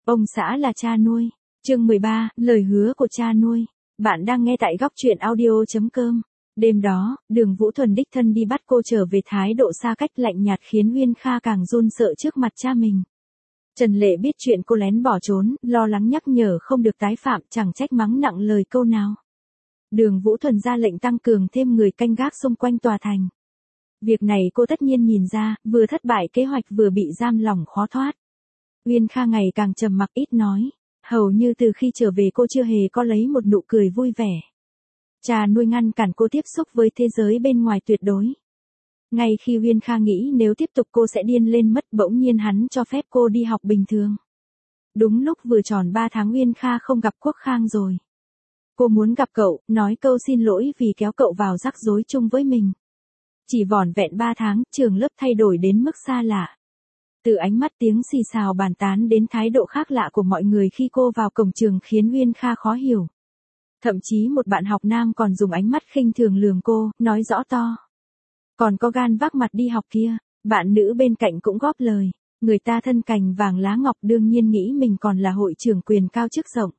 Ông xã là cha nuôi. Chương 13, lời hứa của cha nuôi. Bạn đang nghe tại góc truyện audio.com. Đêm đó, Đường Vũ Thuần đích thân đi bắt cô trở về, thái độ xa cách lạnh nhạt khiến Uyên Kha càng run sợ trước mặt cha mình. Trần Lệ biết chuyện cô lén bỏ trốn, lo lắng nhắc nhở không được tái phạm, chẳng trách mắng nặng lời câu nào. Đường Vũ Thuần ra lệnh tăng cường thêm người canh gác xung quanh tòa thành. Việc này cô tất nhiên nhìn ra, vừa thất bại kế hoạch vừa bị giam lỏng khó thoát. Uyên Kha ngày càng trầm mặc ít nói, hầu như từ khi trở về cô chưa hề có lấy một nụ cười vui vẻ. Cha nuôi ngăn cản cô tiếp xúc với thế giới bên ngoài tuyệt đối. Ngay khi Uyên Kha nghĩ nếu tiếp tục cô sẽ điên lên mất, bỗng nhiên hắn cho phép cô đi học bình thường. Đúng lúc vừa tròn 3 tháng Uyên Kha không gặp Quốc Khang rồi. Cô muốn gặp cậu, nói câu xin lỗi vì kéo cậu vào rắc rối chung với mình. Chỉ vỏn vẹn 3 tháng, trường lớp thay đổi đến mức xa lạ. Từ ánh mắt tiếng xì xào bàn tán đến thái độ khác lạ của mọi người khi cô vào cổng trường khiến Uyên Kha khó hiểu. Thậm chí một bạn học nam còn dùng ánh mắt khinh thường lườm cô, nói rõ to. Còn có gan vác mặt đi học kia, bạn nữ bên cạnh cũng góp lời. Người ta thân cành vàng lá ngọc đương nhiên nghĩ mình còn là hội trưởng quyền cao chức rộng.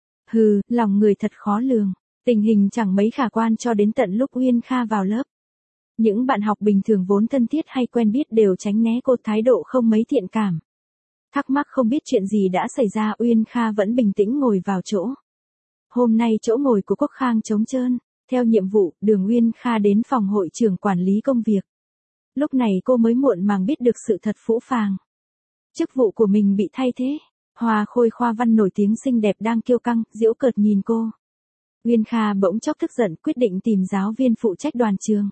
Hừ, lòng người thật khó lường. Tình hình chẳng mấy khả quan cho đến tận lúc Uyên Kha vào lớp. Những bạn học bình thường vốn thân thiết hay quen biết đều tránh né cô, thái độ không mấy thiện cảm. Thắc mắc không biết chuyện gì đã xảy ra, Uyên Kha vẫn bình tĩnh ngồi vào chỗ. Hôm nay chỗ ngồi của Quốc Khang trống trơn. Theo nhiệm vụ, Đường Uyên Kha đến phòng hội trưởng quản lý công việc. Lúc này cô mới muộn màng biết được sự thật phũ phàng. Chức vụ của mình bị thay thế. Hoa Khôi khoa văn nổi tiếng xinh đẹp đang kiêu căng, giễu cợt nhìn cô. Uyên Kha bỗng chốc tức giận, quyết định tìm giáo viên phụ trách đoàn trường.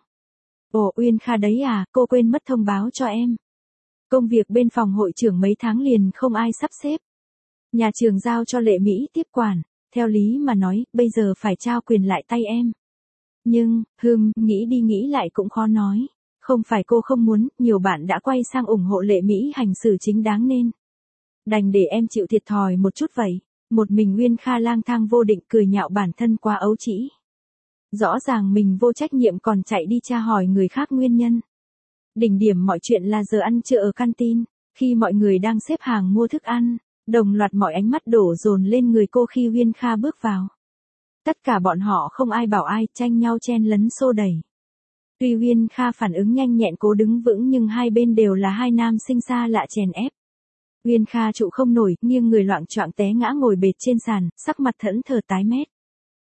Ồ, Uyên Kha đấy à, cô quên mất thông báo cho em. Công việc bên phòng hội trưởng mấy tháng liền không ai sắp xếp. Nhà trường giao cho Lệ Mỹ tiếp quản, theo lý mà nói, bây giờ phải trao quyền lại tay em. Nhưng, nghĩ đi nghĩ lại cũng khó nói. Không phải cô không muốn, nhiều bạn đã quay sang ủng hộ Lệ Mỹ hành xử chính đáng nên. Đành để em chịu thiệt thòi một chút vậy. Một mình Uyên Kha lang thang vô định, cười nhạo bản thân quá ấu trĩ. Rõ ràng mình vô trách nhiệm còn chạy đi tra hỏi người khác nguyên nhân. Đỉnh điểm mọi chuyện là giờ ăn trưa ở canteen, khi mọi người đang xếp hàng mua thức ăn, đồng loạt mọi ánh mắt đổ dồn lên người cô khi Uyên Kha bước vào. Tất cả bọn họ không ai bảo ai, tranh nhau chen lấn xô đẩy. Tuy Uyên Kha phản ứng nhanh nhẹn cố đứng vững nhưng hai bên đều là hai nam sinh xa lạ chèn ép. Uyên Kha trụ không nổi, nghiêng người loạng choạng té ngã ngồi bệt trên sàn, sắc mặt thẫn thờ tái mét.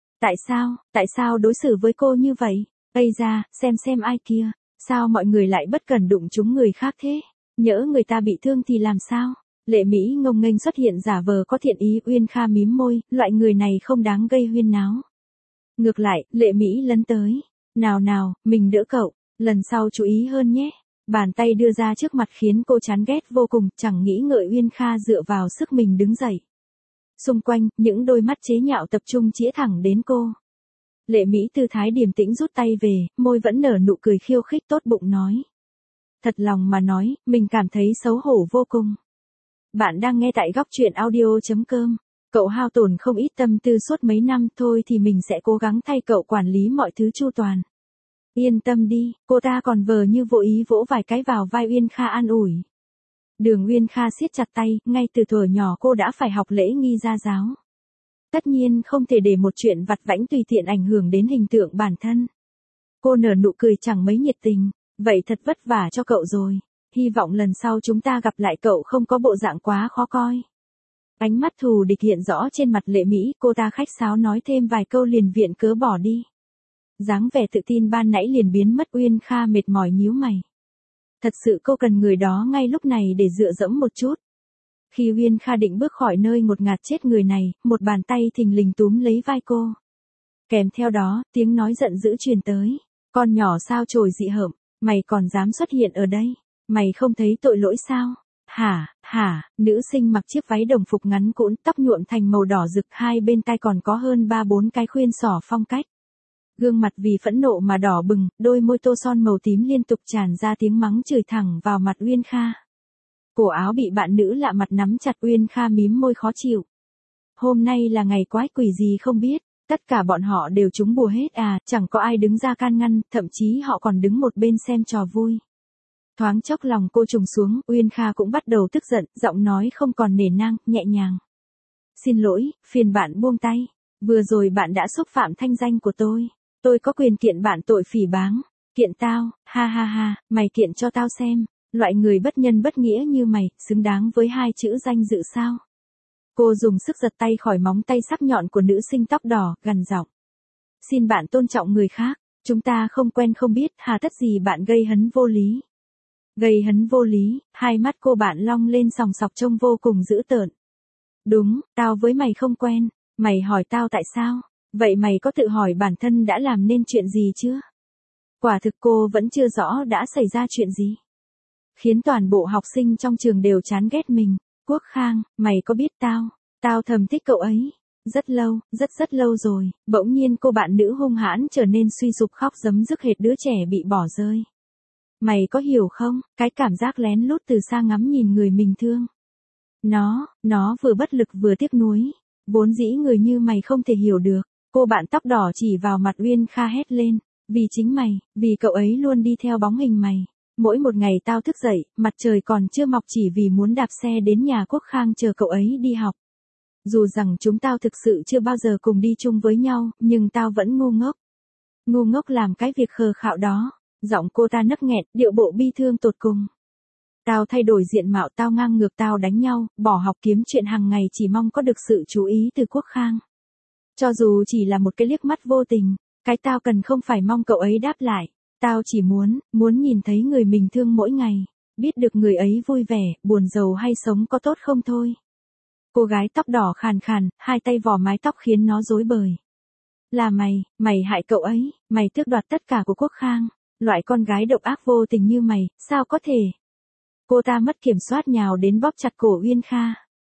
Tại sao đối xử với cô như vậy? Ây da, xem ai kia, sao mọi người lại bất cẩn đụng trúng người khác thế? Nhỡ người ta bị thương thì làm sao? Lệ Mỹ ngông nghênh xuất hiện giả vờ có thiện ý, Uyên Kha mím môi, loại người này không đáng gây huyên náo. Ngược lại, Lệ Mỹ lấn tới. Nào, mình đỡ cậu, lần sau chú ý hơn nhé. Bàn tay đưa ra trước mặt khiến cô chán ghét vô cùng, chẳng nghĩ ngợi Uyên Kha dựa vào sức mình đứng dậy. Xung quanh, những đôi mắt chế nhạo tập trung chĩa thẳng đến cô. Lệ Mỹ tư thái điềm tĩnh rút tay về, môi vẫn nở nụ cười khiêu khích, tốt bụng nói. Thật lòng mà nói, mình cảm thấy xấu hổ vô cùng. Bạn đang nghe tại góc truyện audio.com. Cậu hao tổn không ít tâm tư suốt mấy năm, thôi thì mình sẽ cố gắng thay cậu quản lý mọi thứ chu toàn. Yên tâm đi, cô ta còn vờ như vô ý vỗ vài cái vào vai Uyên Kha an ủi. Đường Uyên Kha siết chặt tay, ngay từ thuở nhỏ cô đã phải học lễ nghi gia giáo. Tất nhiên không thể để một chuyện vặt vãnh tùy tiện ảnh hưởng đến hình tượng bản thân. Cô nở nụ cười chẳng mấy nhiệt tình, vậy thật vất vả cho cậu rồi. Hy vọng lần sau chúng ta gặp lại cậu không có bộ dạng quá khó coi. Ánh mắt thù địch hiện rõ trên mặt Lệ Mỹ, cô ta khách sáo nói thêm vài câu liền viện cớ bỏ đi. Dáng vẻ tự tin ban nãy liền biến mất, Uyên Kha mệt mỏi nhíu mày. Thật sự cô cần người đó ngay lúc này để dựa dẫm một chút. Khi Uyên Kha định bước khỏi nơi ngột ngạt chết người này, một bàn tay thình lình túm lấy vai cô. Kèm theo đó, tiếng nói giận dữ truyền tới. Con nhỏ sao chổi dị hợm, mày còn dám xuất hiện ở đây? Mày không thấy tội lỗi sao? Hả, nữ sinh mặc chiếc váy đồng phục ngắn cũn, tóc nhuộm thành màu đỏ rực, hai bên tai còn có hơn 3-4 cái khuyên xỏ phong cách. Gương mặt vì phẫn nộ mà đỏ bừng, đôi môi tô son màu tím liên tục tràn ra tiếng mắng chửi thẳng vào mặt Uyên Kha. Cổ áo bị bạn nữ lạ mặt nắm chặt, Uyên Kha mím môi khó chịu. Hôm nay là ngày quái quỷ gì không biết, tất cả bọn họ đều trúng bùa hết à, chẳng có ai đứng ra can ngăn, thậm chí họ còn đứng một bên xem trò vui. Thoáng chốc lòng cô trùng xuống, Uyên Kha cũng bắt đầu tức giận, giọng nói không còn nể nang, nhẹ nhàng. Xin lỗi, phiền bạn buông tay. Vừa rồi bạn đã xúc phạm thanh danh của tôi. Tôi có quyền kiện bạn tội phỉ báng. Kiện tao, ha ha ha, mày kiện cho tao xem. Loại người bất nhân bất nghĩa như mày, xứng đáng với 2 chữ danh dự sao? Cô dùng sức giật tay khỏi móng tay sắc nhọn của nữ sinh tóc đỏ, gằn giọng. Xin bạn tôn trọng người khác, chúng ta không quen không biết, hà tất gì bạn gây hấn vô lý. Gây hấn vô lý, hai mắt cô bạn long lên sòng sọc trông vô cùng dữ tợn. Đúng, tao với mày không quen, mày hỏi tao tại sao, vậy mày có tự hỏi bản thân đã làm nên chuyện gì chưa? Quả thực cô vẫn chưa rõ đã xảy ra chuyện gì. Khiến toàn bộ học sinh trong trường đều chán ghét mình. Quốc Khang, mày có biết tao thầm thích cậu ấy. Rất lâu, rất lâu rồi, bỗng nhiên cô bạn nữ hung hãn trở nên suy sụp khóc rấm rức hệt đứa trẻ bị bỏ rơi. Mày có hiểu không, cái cảm giác lén lút từ xa ngắm nhìn người mình thương. Nó vừa bất lực vừa tiếc nuối. Vốn dĩ người như mày không thể hiểu được. Cô bạn tóc đỏ chỉ vào mặt Uyên Kha hét lên. Vì chính mày, vì cậu ấy luôn đi theo bóng hình mày. Mỗi một ngày tao thức dậy, mặt trời còn chưa mọc chỉ vì muốn đạp xe đến nhà Quốc Khang chờ cậu ấy đi học. Dù rằng chúng tao thực sự chưa bao giờ cùng đi chung với nhau, nhưng tao vẫn ngu ngốc. Ngu ngốc làm cái việc khờ khạo đó. Giọng cô ta nấc nghẹn, điệu bộ bi thương tột cùng. Tao thay đổi diện mạo, tao ngang ngược, tao đánh nhau, bỏ học kiếm chuyện hàng ngày chỉ mong có được sự chú ý từ Quốc Khang. Cho dù chỉ là một cái liếc mắt vô tình, cái tao cần không phải mong cậu ấy đáp lại. Tao chỉ muốn nhìn thấy người mình thương mỗi ngày, biết được người ấy vui vẻ, buồn giàu hay sống có tốt không thôi. Cô gái tóc đỏ khàn khàn, hai tay vò mái tóc khiến nó rối bời. Là mày hại cậu ấy, mày tước đoạt tất cả của Quốc Khang. Loại con gái độc ác vô tình như mày, sao có thể? Cô ta mất kiểm soát nhào đến bóp chặt cổ Uyên Kha.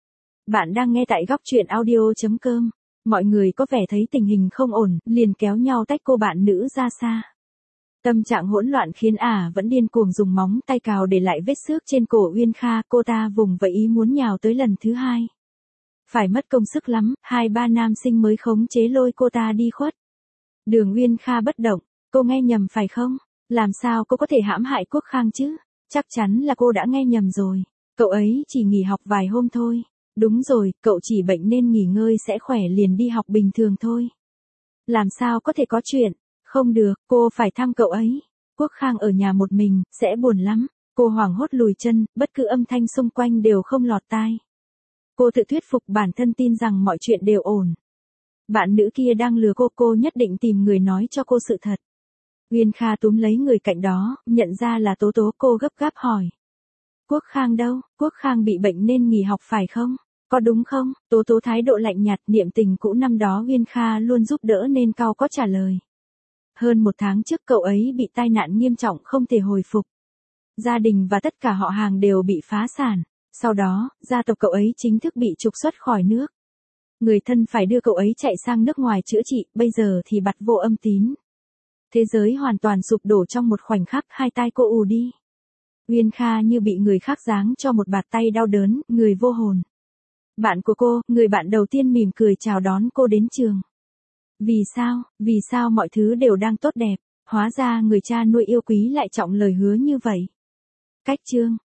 Bạn đang nghe tại góc truyện audio.com. Mọi người có vẻ thấy tình hình không ổn, liền kéo nhau tách cô bạn nữ ra xa. Tâm trạng hỗn loạn khiến vẫn điên cuồng dùng móng tay cào để lại vết xước trên cổ Uyên Kha, cô ta vùng vẫy ý muốn nhào tới lần thứ hai. Phải mất công sức lắm, 2-3 nam sinh mới khống chế lôi cô ta đi khuất. Đường Uyên Kha bất động, cô nghe nhầm phải không? Làm sao cô có thể hãm hại Quốc Khang chứ? Chắc chắn là cô đã nghe nhầm rồi. Cậu ấy chỉ nghỉ học vài hôm thôi. Đúng rồi, cậu chỉ bệnh nên nghỉ ngơi sẽ khỏe liền đi học bình thường thôi. Làm sao có thể có chuyện? Không được, cô phải thăm cậu ấy. Quốc Khang ở nhà một mình, sẽ buồn lắm. Cô hoảng hốt lùi chân, bất cứ âm thanh xung quanh đều không lọt tai. Cô tự thuyết phục bản thân tin rằng mọi chuyện đều ổn. Bạn nữ kia đang lừa cô nhất định tìm người nói cho cô sự thật. Uyên Kha túm lấy người cạnh đó, nhận ra là Tố Tố, cô gấp gáp hỏi. Quốc Khang đâu? Quốc Khang bị bệnh nên nghỉ học phải không? Có đúng không? Tố Tố thái độ lạnh nhạt, niệm tình cũ năm đó Uyên Kha luôn giúp đỡ nên cau có trả lời. Hơn 1 tháng trước cậu ấy bị tai nạn nghiêm trọng không thể hồi phục. Gia đình và tất cả họ hàng đều bị phá sản. Sau đó, gia tộc cậu ấy chính thức bị trục xuất khỏi nước. Người thân phải đưa cậu ấy chạy sang nước ngoài chữa trị, bây giờ thì bặt vô âm tín. Thế giới hoàn toàn sụp đổ trong một khoảnh khắc, hai tai cô ù đi. Uyên Kha như bị người khác giáng cho một bạt tay đau đớn, người vô hồn. Bạn của cô, người bạn đầu tiên mỉm cười chào đón cô đến trường. Vì sao mọi thứ đều đang tốt đẹp, hóa ra người cha nuôi yêu quý lại trọng lời hứa như vậy. Cách chương